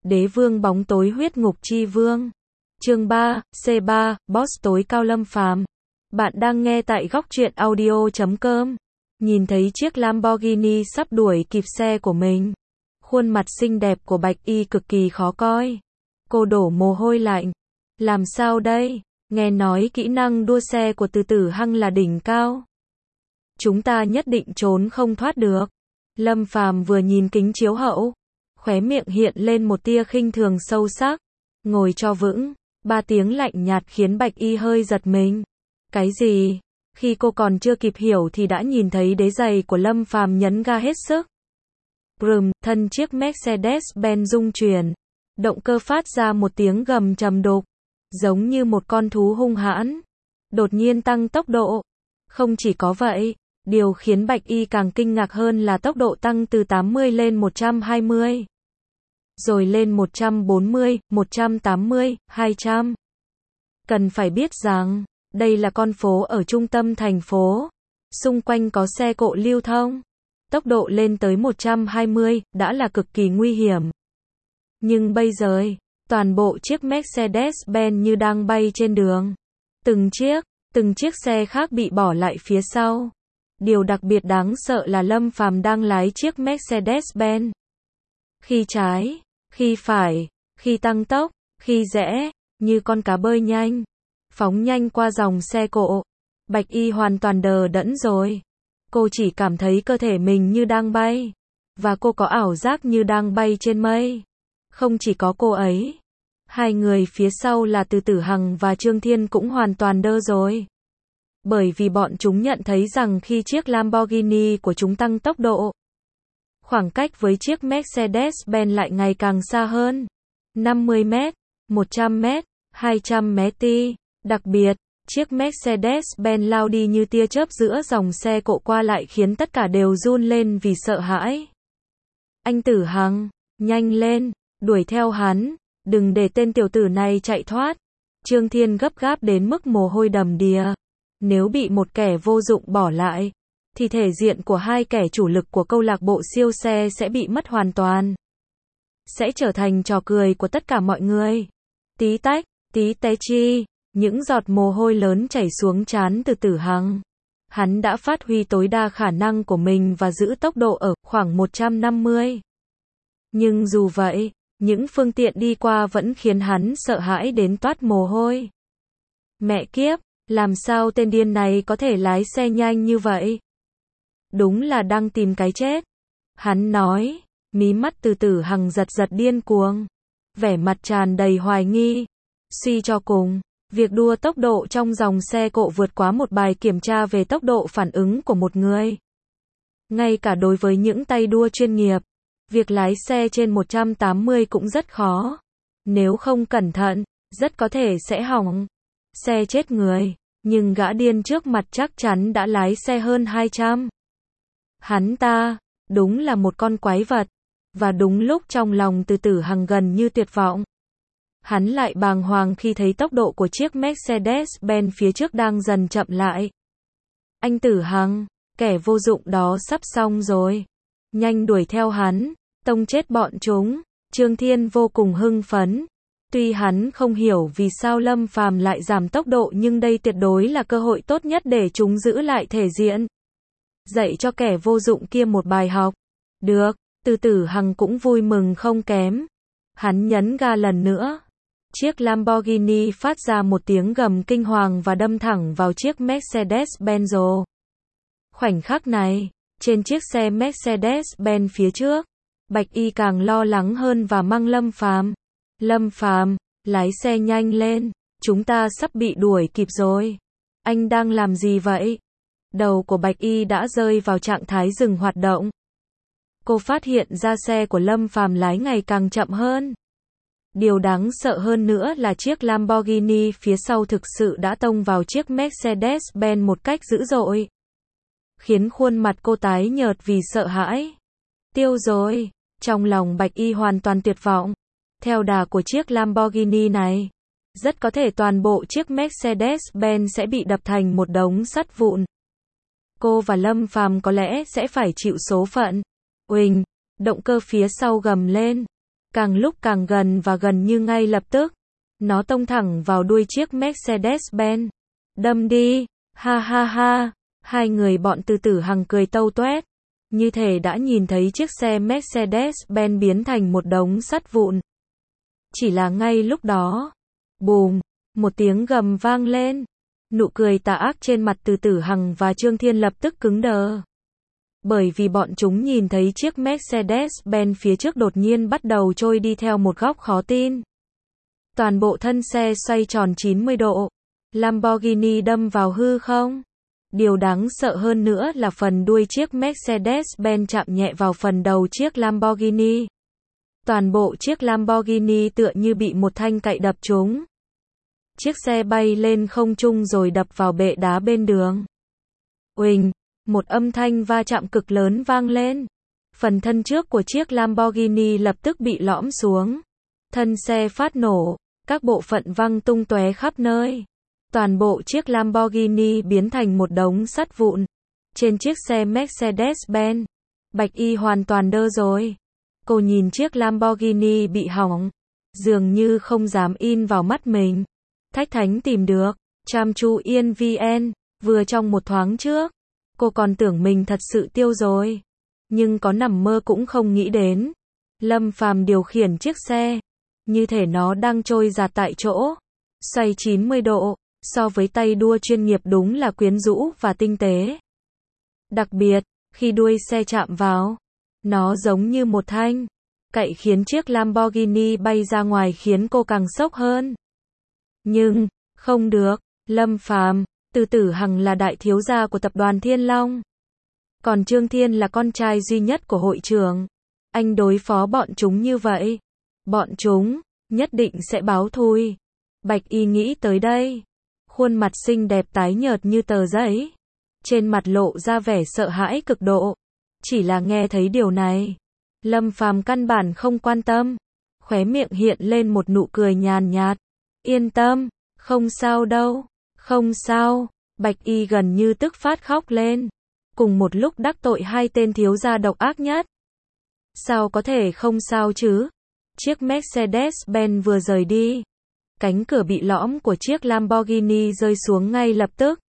Đế vương bóng tối huyết ngục chi vương. Chương 3, C3, Boss tối cao Lâm Phàm. Bạn đang nghe tại góc truyện audio.com. Nhìn thấy chiếc Lamborghini sắp đuổi kịp xe của mình. Khuôn mặt xinh đẹp của Bạch Y cực kỳ khó coi. Cô đổ mồ hôi lạnh. Làm sao đây? Nghe nói kỹ năng đua xe của Từ Tử Hăng là đỉnh cao. Chúng ta nhất định trốn không thoát được. Lâm Phàm vừa nhìn kính chiếu hậu, khóe miệng hiện lên một tia khinh thường sâu sắc. Ngồi cho vững. 3 tiếng lạnh nhạt khiến Bạch Y hơi giật mình. Cái gì? Khi cô còn chưa kịp hiểu thì đã nhìn thấy đế giày của Lâm Phàm nhấn ga hết sức. Brum, thân chiếc Mercedes-Benz rung chuyển. Động cơ phát ra một tiếng gầm trầm đục, giống như một con thú hung hãn. Đột nhiên tăng tốc độ. Không chỉ có vậy, điều khiến Bạch Y càng kinh ngạc hơn là tốc độ tăng từ 80 lên 120. Rồi lên 140, 180, 200. Cần phải biết rằng, đây là con phố ở trung tâm thành phố. Xung quanh có xe cộ lưu thông. Tốc độ lên tới 120, đã là cực kỳ nguy hiểm. Nhưng bây giờ, toàn bộ chiếc Mercedes-Benz như đang bay trên đường. Từng chiếc xe khác bị bỏ lại phía sau. Điều đặc biệt đáng sợ là Lâm Phàm đang lái chiếc Mercedes-Benz. Khi trái, khi phải, khi tăng tốc, khi rẽ, như con cá bơi nhanh, phóng nhanh qua dòng xe cộ. Bạch Y hoàn toàn đờ đẫn rồi. Cô chỉ cảm thấy cơ thể mình như đang bay, và cô có ảo giác như đang bay trên mây. Không chỉ có cô ấy, hai người phía sau là Từ Tử Hằng và Trương Thiên cũng hoàn toàn đơ rồi. Bởi vì bọn chúng nhận thấy rằng khi chiếc Lamborghini của chúng tăng tốc độ, khoảng cách với chiếc Mercedes-Benz lại ngày càng xa hơn. 50 mét, 100 mét, 200 mét. Đặc biệt, chiếc Mercedes-Benz lao đi như tia chớp giữa dòng xe cộ qua lại khiến tất cả đều run lên vì sợ hãi. Anh Tử Hằng, nhanh lên, đuổi theo hắn, đừng để tên tiểu tử này chạy thoát. Trương Thiên gấp gáp đến mức mồ hôi đầm đìa. Nếu bị một kẻ vô dụng bỏ lại, thì thể diện của hai kẻ chủ lực của câu lạc bộ siêu xe sẽ bị mất hoàn toàn. Sẽ trở thành trò cười của tất cả mọi người. Tí tách, tí té chi, những giọt mồ hôi lớn chảy xuống trán Từ Tử Hằng. Hắn đã phát huy tối đa khả năng của mình và giữ tốc độ ở khoảng 150. Nhưng dù vậy, những phương tiện đi qua vẫn khiến hắn sợ hãi đến toát mồ hôi. Mẹ kiếp, làm sao tên điên này có thể lái xe nhanh như vậy? Đúng là đang tìm cái chết. Hắn nói, mí mắt Từ Tử Hằng giật giật điên cuồng. Vẻ mặt tràn đầy hoài nghi. Suy cho cùng, việc đua tốc độ trong dòng xe cộ vượt quá một bài kiểm tra về tốc độ phản ứng của một người. Ngay cả đối với những tay đua chuyên nghiệp, việc lái xe trên 180 cũng rất khó. Nếu không cẩn thận, rất có thể sẽ hỏng xe chết người. Nhưng gã điên trước mặt chắc chắn đã lái xe hơn 200. Hắn ta, đúng là một con quái vật. Và đúng lúc trong lòng Từ Tử Hằng gần như tuyệt vọng, hắn lại bàng hoàng khi thấy tốc độ của chiếc Mercedes-Benz phía trước đang dần chậm lại. Anh Tử Hằng, kẻ vô dụng đó sắp xong rồi. Nhanh đuổi theo hắn, tông chết bọn chúng. Trương Thiên vô cùng hưng phấn. Tuy hắn không hiểu vì sao Lâm Phàm lại giảm tốc độ nhưng đây tuyệt đối là cơ hội tốt nhất để chúng giữ lại thể diện. Dạy cho kẻ vô dụng kia một bài học. Được, Từ Tử Hằng cũng vui mừng không kém. Hắn nhấn ga lần nữa. Chiếc Lamborghini phát ra một tiếng gầm kinh hoàng và đâm thẳng vào chiếc Mercedes-Benz. Khoảnh khắc này, trên chiếc xe Mercedes-Benz phía trước, Bạch Y càng lo lắng hơn và mang Lâm Phàm. Lâm Phàm, lái xe nhanh lên, chúng ta sắp bị đuổi kịp rồi. Anh đang làm gì vậy? Đầu của Bạch Y đã rơi vào trạng thái dừng hoạt động. Cô phát hiện ra xe của Lâm Phàm lái ngày càng chậm hơn. Điều đáng sợ hơn nữa là chiếc Lamborghini phía sau thực sự đã tông vào chiếc Mercedes-Benz một cách dữ dội, khiến khuôn mặt cô tái nhợt vì sợ hãi. Tiêu rồi, trong lòng Bạch Y hoàn toàn tuyệt vọng. Theo đà của chiếc Lamborghini này, rất có thể toàn bộ chiếc Mercedes-Benz sẽ bị đập thành một đống sắt vụn. Cô và Lâm Phàm có lẽ sẽ phải chịu số phận. Uỳnh, động cơ phía sau gầm lên. càng lúc càng gần và gần như ngay lập tức, nó tông thẳng vào đuôi chiếc Mercedes-Benz. Đâm đi, ha ha ha, hai người bọn Từ Tử Hằng cười tâu toét, như thể đã nhìn thấy chiếc xe Mercedes-Benz biến thành một đống sắt vụn. Chỉ là ngay lúc đó, bùm, một tiếng gầm vang lên, nụ cười tà ác trên mặt Từ Tử Hằng và Trương Thiên lập tức cứng đờ. Bởi vì bọn chúng nhìn thấy chiếc Mercedes-Benz phía trước đột nhiên bắt đầu trôi đi theo một góc khó tin. Toàn bộ thân xe xoay tròn 90 độ. Lamborghini đâm vào hư không? Điều đáng sợ hơn nữa là phần đuôi chiếc Mercedes-Benz chạm nhẹ vào phần đầu chiếc Lamborghini. Toàn bộ chiếc Lamborghini tựa như bị một thanh cậy đập trúng. Chiếc xe bay lên không trung rồi đập vào bệ đá bên đường. Uỳnh, một âm thanh va chạm cực lớn vang lên. Phần thân trước của chiếc Lamborghini lập tức bị lõm xuống. Thân xe phát nổ, các bộ phận văng tung tóe khắp nơi. Toàn bộ chiếc Lamborghini biến thành một đống sắt vụn. Trên chiếc xe Mercedes-Benz, Bạch Y hoàn toàn đơ rồi. Cô nhìn chiếc Lamborghini bị hỏng, dường như không dám in vào mắt mình. Thách thánh tìm được, Cham Chu Yên VN, vừa trong một thoáng trước, cô còn tưởng mình thật sự tiêu rồi. Nhưng có nằm mơ cũng không nghĩ đến. Lâm Phàm điều khiển chiếc xe, như thể nó đang trôi giạt tại chỗ, xoay 90 độ, so với tay đua chuyên nghiệp đúng là quyến rũ và tinh tế. Đặc biệt, khi đuôi xe chạm vào, nó giống như một thanh cậy khiến chiếc Lamborghini bay ra ngoài khiến cô càng sốc hơn. Nhưng, không được, Lâm Phàm, Từ Tử Hằng là đại thiếu gia của tập đoàn Thiên Long. Còn Trương Thiên là con trai duy nhất của hội trưởng. Anh đối phó bọn chúng như vậy, bọn chúng nhất định sẽ báo thù. Bạch Y nghĩ tới đây, khuôn mặt xinh đẹp tái nhợt như tờ giấy, trên mặt lộ ra vẻ sợ hãi cực độ. Chỉ là nghe thấy điều này, Lâm Phàm căn bản không quan tâm, khóe miệng hiện lên một nụ cười nhàn nhạt. Yên tâm, không sao đâu, không sao. Bạch Y gần như tức phát khóc lên, cùng một lúc đắc tội hai tên thiếu gia độc ác nhất. Sao có thể không sao chứ? Chiếc Mercedes-Benz vừa rời đi, cánh cửa bị lõm của chiếc Lamborghini rơi xuống ngay lập tức.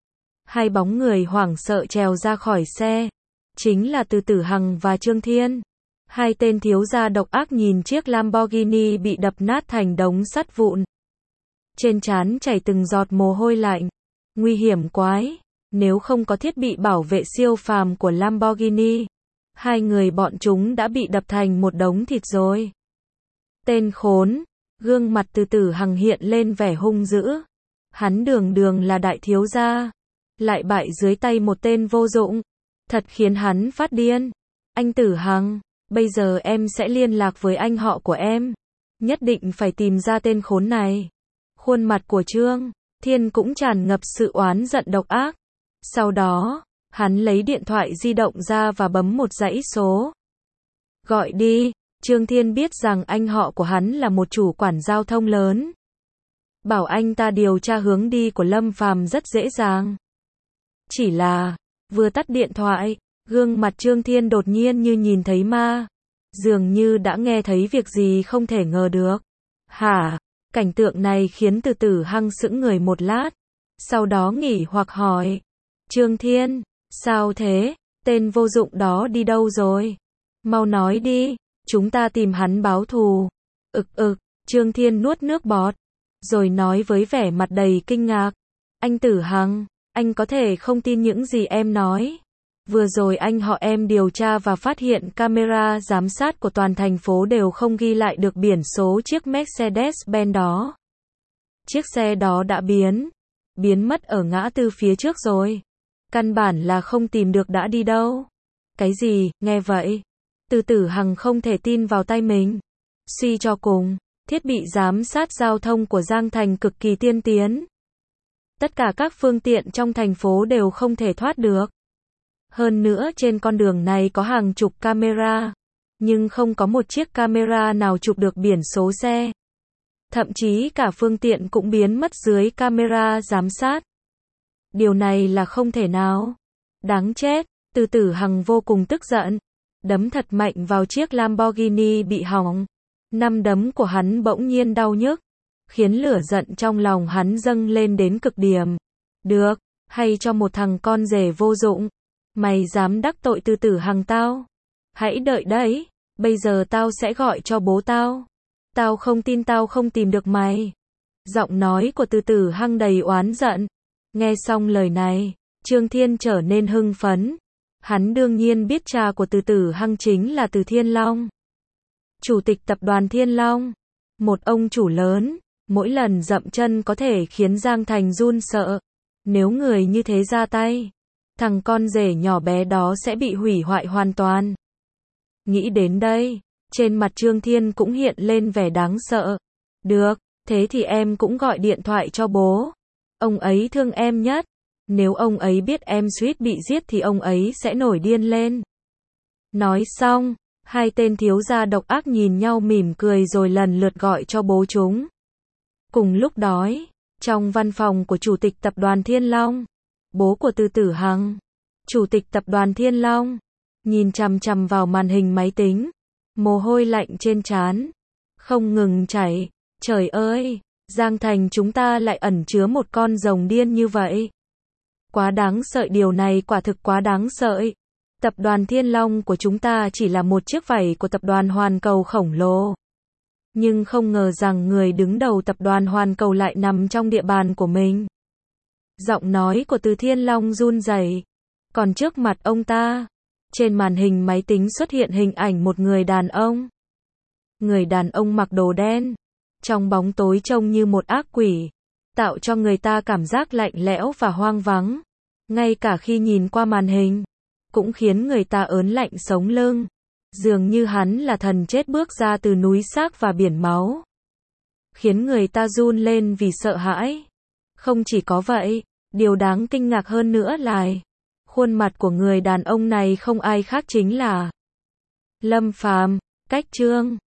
Hai bóng người hoảng sợ trèo ra khỏi xe, chính là Từ Tử Hằng và Trương Thiên. Hai tên thiếu gia độc ác nhìn chiếc Lamborghini bị đập nát thành đống sắt vụn. Trên trán chảy từng giọt mồ hôi lạnh. Nguy hiểm quái, nếu không có thiết bị bảo vệ siêu phàm của Lamborghini, hai người bọn chúng đã bị đập thành một đống thịt rồi. Tên khốn, gương mặt Từ Tử Hằng hiện lên vẻ hung dữ. Hắn đường đường là đại thiếu gia, lại bại dưới tay một tên vô dụng. Thật khiến hắn phát điên. Anh Tử Hằng, bây giờ em sẽ liên lạc với anh họ của em. Nhất định phải tìm ra tên khốn này. Khuôn mặt của Trương Thiên cũng tràn ngập sự oán giận độc ác. Sau đó, hắn lấy điện thoại di động ra và bấm một dãy số. Gọi đi. Trương Thiên biết rằng anh họ của hắn là một chủ quản giao thông lớn. Bảo anh ta điều tra hướng đi của Lâm Phàm rất dễ dàng. Chỉ là, vừa tắt điện thoại, gương mặt Trương Thiên đột nhiên như nhìn thấy ma. Dường như đã nghe thấy việc gì không thể ngờ được. Hả? Cảnh tượng này khiến Từ Tử Hằng sững người một lát. Sau đó nghỉ hoặc hỏi. Trương Thiên, sao thế? Tên vô dụng đó đi đâu rồi? Mau nói đi, chúng ta tìm hắn báo thù. Trương Thiên nuốt nước bọt, rồi nói với vẻ mặt đầy kinh ngạc. Anh Tử Hằng, anh có thể không tin những gì em nói. Vừa rồi anh họ em điều tra và phát hiện camera giám sát của toàn thành phố đều không ghi lại được biển số chiếc Mercedes-Benz đó. Chiếc xe đó đã biến mất ở ngã tư phía trước rồi. Căn bản là không tìm được đã đi đâu. Cái gì? Nghe vậy, Từ Tử Hằng không thể tin vào tay mình. Suy cho cùng, thiết bị giám sát giao thông của Giang Thành cực kỳ tiên tiến. Tất cả các phương tiện trong thành phố đều không thể thoát được. Hơn nữa trên con đường này có hàng chục camera, nhưng không có một chiếc camera nào chụp được biển số xe. Thậm chí cả phương tiện cũng biến mất dưới camera giám sát. Điều này là không thể nào. Đáng chết, Từ Tử Hằng vô cùng tức giận, đấm thật mạnh vào chiếc Lamborghini bị hỏng. Nắm đấm của hắn bỗng nhiên đau nhức, khiến lửa giận trong lòng hắn dâng lên đến cực điểm. Được, hay cho một thằng con rể vô dụng. Mày dám đắc tội Từ Tử Hằng tao? Hãy đợi đấy, bây giờ tao sẽ gọi cho bố tao. Tao không tin tao không tìm được mày. Giọng nói của Từ Tử Hằng đầy oán giận. Nghe xong lời này, Trương Thiên trở nên hưng phấn. Hắn đương nhiên biết cha của Từ Tử Hằng chính là Từ Thiên Long, chủ tịch tập đoàn Thiên Long. Một ông chủ lớn, mỗi lần dậm chân có thể khiến Giang Thành run sợ. Nếu người như thế ra tay, thằng con rể nhỏ bé đó sẽ bị hủy hoại hoàn toàn. Nghĩ đến đây, trên mặt Trương Thiên cũng hiện lên vẻ đáng sợ. Được, thế thì em cũng gọi điện thoại cho bố. Ông ấy thương em nhất. Nếu ông ấy biết em suýt bị giết thì ông ấy sẽ nổi điên lên. Nói xong, hai tên thiếu gia độc ác nhìn nhau mỉm cười rồi lần lượt gọi cho bố chúng. Cùng lúc đó, trong văn phòng của Chủ tịch Tập đoàn Thiên Long, bố của Từ Tử Hằng, Chủ tịch Tập đoàn Thiên Long, nhìn chằm chằm vào màn hình máy tính, mồ hôi lạnh trên trán không ngừng chảy. Trời ơi, Giang Thành chúng ta lại ẩn chứa một con rồng điên như vậy. Quá đáng sợ, điều này quả thực quá đáng sợ. Tập đoàn Thiên Long của chúng ta chỉ là một chiếc vảy của tập đoàn Hoàn Cầu khổng lồ. Nhưng không ngờ rằng người đứng đầu tập đoàn Hoàn Cầu lại nằm trong địa bàn của mình. Giọng nói của Từ Thiên Long run rẩy. Còn trước mặt ông ta, trên màn hình máy tính xuất hiện hình ảnh một người đàn ông. Người đàn ông mặc đồ đen, trong bóng tối trông như một ác quỷ, tạo cho người ta cảm giác lạnh lẽo và hoang vắng. Ngay cả khi nhìn qua màn hình, cũng khiến người ta ớn lạnh sống lưng. Dường như hắn là thần chết bước ra từ núi xác và biển máu, khiến người ta run lên vì sợ hãi. Không chỉ có vậy, điều đáng kinh ngạc hơn nữa là khuôn mặt của người đàn ông này không ai khác chính là Lâm Phàm. Cách Trương